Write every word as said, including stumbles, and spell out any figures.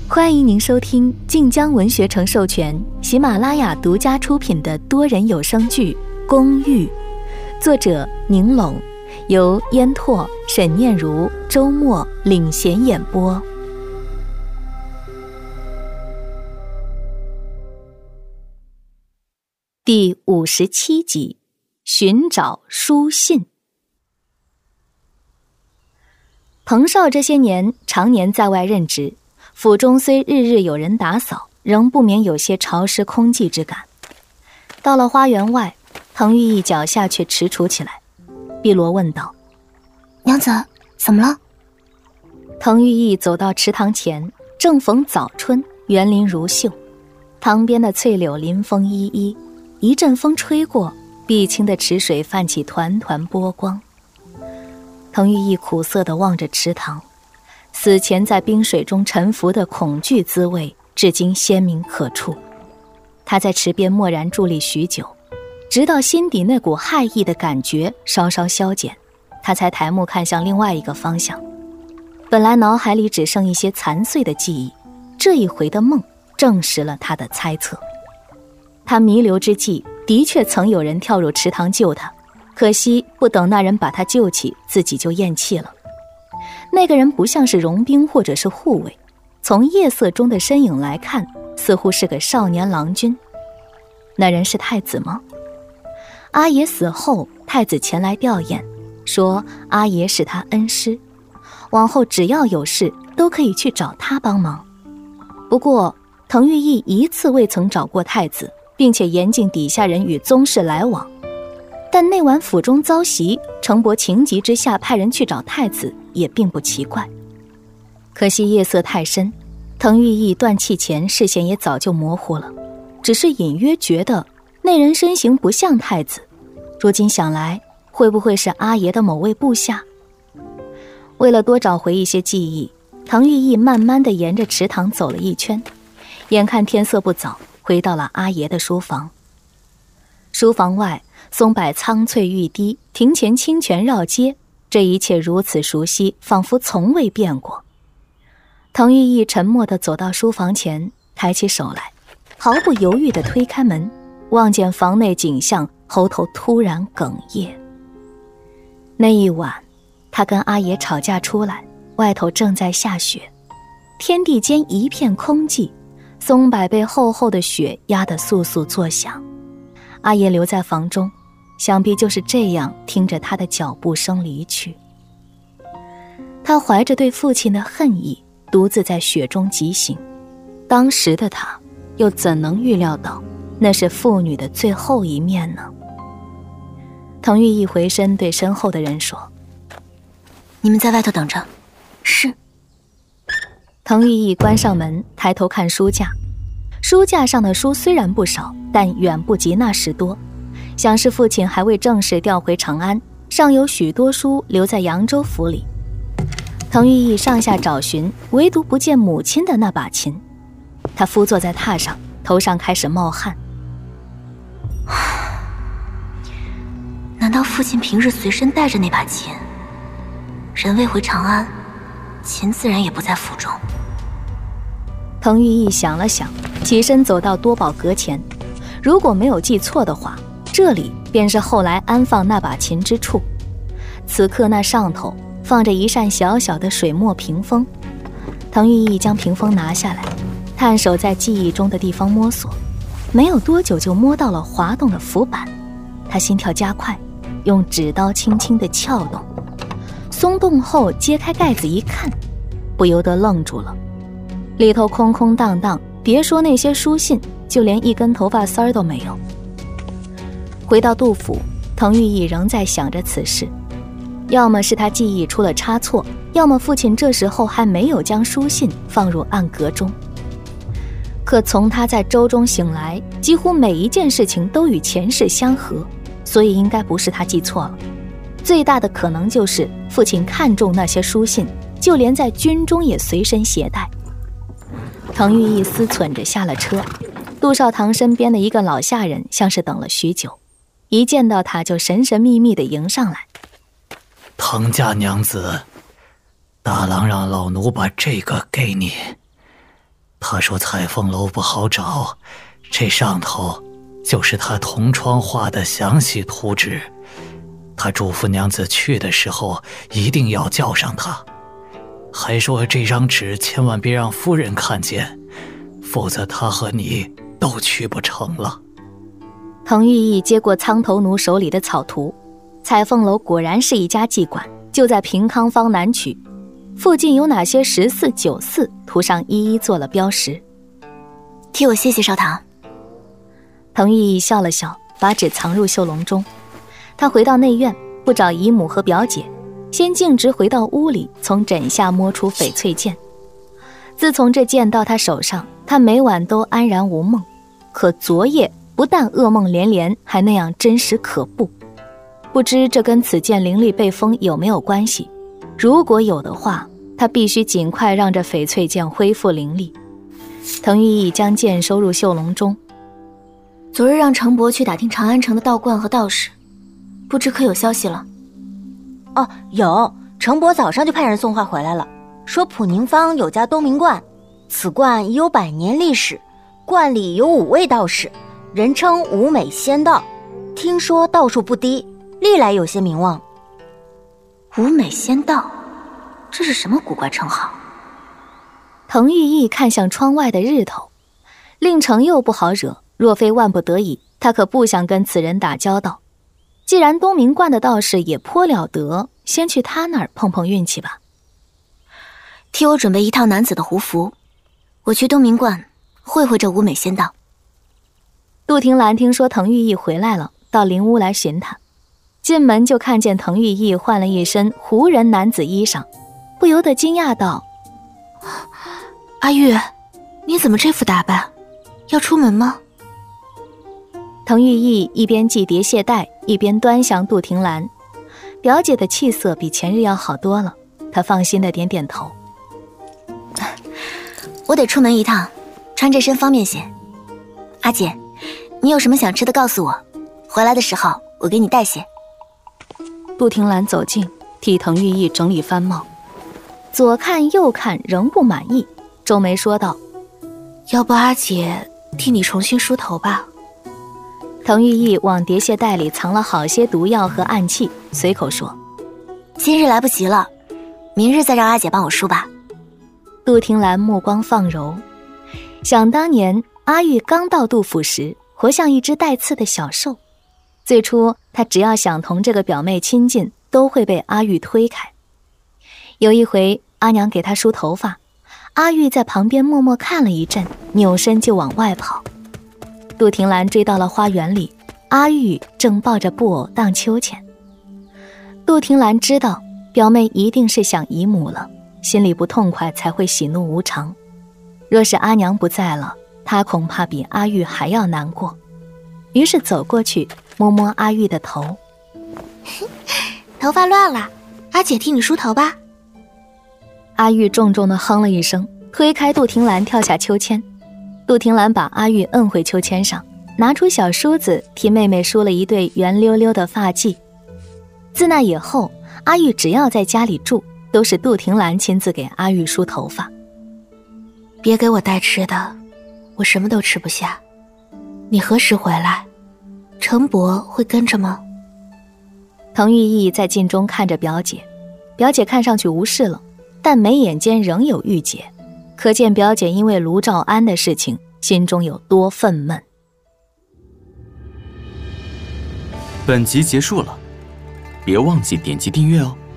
欢迎您收听晋江文学城授权、喜马拉雅独家出品的多人有声剧《公寓》，作者宁拢，由烟拓、沈念如、周末领衔演播。第五十七集，寻找书信。彭少这些年常年在外任职，府中虽日日有人打扫，仍不免有些潮湿空寂之感。到了花园外，滕玉义脚下却踟蹰起来。碧罗问道：“ 娘子，怎么了？” 滕玉义走到池塘前，正逢早春，园林如绣，塘边的翠柳临风依依，一阵风吹过，碧清的池水泛起团团波光。滕玉义苦涩地望着池塘，死前在冰水中沉浮的恐惧滋味至今鲜明可触。他在池边默然伫立许久，直到心底那股骇意的感觉稍稍消减，他才抬目看向另外一个方向。本来脑海里只剩一些残碎的记忆，这一回的梦证实了他的猜测。他弥留之际，的确曾有人跳入池塘救他，可惜不等那人把他救起，自己就咽气了。那个人不像是佣兵或者是护卫，从夜色中的身影来看，似乎是个少年郎君。那人是太子吗？阿爷死后，太子前来吊唁，说阿爷是他恩师，往后只要有事都可以去找他帮忙。不过滕玉义一次未曾找过太子，并且严禁底下人与宗室来往。但那晚府中遭袭，程伯情急之下派人去找太子，也并不奇怪。可惜夜色太深，滕玉义断气前视线也早就模糊了，只是隐约觉得那人身形不像太子。如今想来，会不会是阿爷的某位部下？为了多找回一些记忆，滕玉义慢慢地沿着池塘走了一圈，眼看天色不早，回到了阿爷的书房。书房外松柏苍翠欲滴，庭前清泉绕街，这一切如此熟悉，仿佛从未变过。滕玉义沉默地走到书房前，抬起手来，毫不犹豫地推开门，望见房内景象，喉头突然哽咽。那一晚他跟阿爷吵架出来，外头正在下雪，天地间一片空寂，松柏被厚厚的雪压得簌簌作响。阿爷留在房中，想必就是这样听着他的脚步声离去。他怀着对父亲的恨意，独自在雪中疾行。当时的他又怎能预料到那是父女的最后一面呢？滕玉义回身对身后的人说：“ 你们在外头等着。”是。 滕玉义关上门，抬头看书架，书架上的书虽然不少，但远不及那时多，想是父亲还未正式调回长安，尚有许多书留在扬州府里。滕玉义上下找寻，唯独不见母亲的那把琴。他伏坐在榻上，头上开始冒汗。 难道父亲平日随身带着那把琴？人未回长安，琴自然也不在府中。 滕玉义想了想，起身走到多宝阁前。如果没有记错的话，这里便是后来安放那把琴之处。此刻那上头放着一扇小小的水墨屏风。滕玉义将屏风拿下来，探手在记忆中的地方摸索，没有多久就摸到了滑动的浮板。他心跳加快，用指刀轻轻地撬动，松动后揭开盖子一看，不由得愣住了。里头空空荡荡，别说那些书信，就连一根头发丝儿都没有。回到杜府，滕玉义仍在想着此事，要么是他记忆出了差错，要么父亲这时候还没有将书信放入暗格中。可从他在舟中醒来，几乎每一件事情都与前世相合，所以应该不是他记错了。最大的可能就是父亲看中那些书信，就连在军中也随身携带。滕玉义思忖着下了车，杜少堂身边的一个老下人像是等了许久，一见到他就神神秘秘地迎上来。 滕家娘子，大郎让老奴把这个给你， 他说彩凤楼不好找，这上头就是他同窗画的详细图纸。他嘱咐娘子去的时候一定要叫上他，还说这张纸千万别让夫人看见，否则他和你都去不成了。 滕玉义接过苍头奴手里的草图，彩凤楼果然是一家妓馆，就在平康坊南曲，附近有哪些十四九寺，图上一一做了标识。 替我谢谢少棠。 滕玉义笑了笑，把纸藏入袖笼中。他回到内院，不找姨母和表姐，先径直回到屋里，从枕下摸出翡翠剑。自从这剑到他手上，他每晚都安然无梦，可昨夜不但噩梦连连，还那样真实可怖。不知这跟此剑灵力被封有没有关系？如果有的话，他必须尽快让这翡翠剑恢复灵力。滕玉义将剑收入袖笼中。 昨日让程伯去打听长安城的道观和道士，不知可有消息了？ 哦，有，程伯早上就派人送话回来了，说普宁坊有家东明观，此观已有百年历史，观里有五位道士，人称五美仙道，听说道术不低，历来有些名望。 五美仙道，这是什么古怪称号？ 滕玉义看向窗外的日头，令程又不好惹，若非万不得已，他可不想跟此人打交道。既然东明观的道士也颇了得，先去他那儿碰碰运气吧。 替我准备一套男子的胡服，我去东明观会会这五美仙道。 杜婷兰听说滕玉义回来了，到灵屋来寻他，进门就看见滕玉义换了一身胡人男子衣裳，不由得惊讶道： 阿玉，你怎么这副打扮？要出门吗？ 滕玉义一边系叠蟹带，一边端详杜婷兰。表姐的气色比前日要好多了，他放心的点点头。 我得出门一趟，穿这身方便些。阿姐，你有什么想吃的告诉我，回来的时候我给你带些。 杜婷兰走近，替滕玉义整理幡帽，左看右看仍不满意，皱眉说道： 要不阿姐替你重新梳头吧。 滕玉义往叠蟹袋里藏了好些毒药和暗器，随口说： 今日来不及了，明日再让阿姐帮我梳吧。 杜婷兰目光放柔，想当年阿玉刚到杜府时，活像一只带刺的小兽。最初她只要想同这个表妹亲近，都会被阿玉推开。有一回阿娘给她梳头发，阿玉在旁边默默看了一阵，扭身就往外跑。杜婷兰追到了花园里，阿玉正抱着布偶荡秋千。杜婷兰知道表妹一定是想姨母了，心里不痛快才会喜怒无常。若是阿娘不在了，她恐怕比阿玉还要难过。于是走过去摸摸阿玉的头。 头发乱了，阿姐替你梳头吧。 阿玉重重地哼了一声，推开杜婷兰跳下秋千。杜婷兰把阿玉摁回秋千上，拿出小梳子替妹妹梳了一对圆溜溜的发髻。自那以后，阿玉只要在家里住，都是杜婷兰亲自给阿玉梳头发。 别给我带吃的，我什么都吃不下。你何时回来？程伯会跟着吗？ 滕玉义在镜中看着表姐，表姐看上去无事了，但眉眼间仍有郁结，可见表姐因为卢兆安的事情心中有多愤懑。 本集结束了，别忘记点击订阅哦。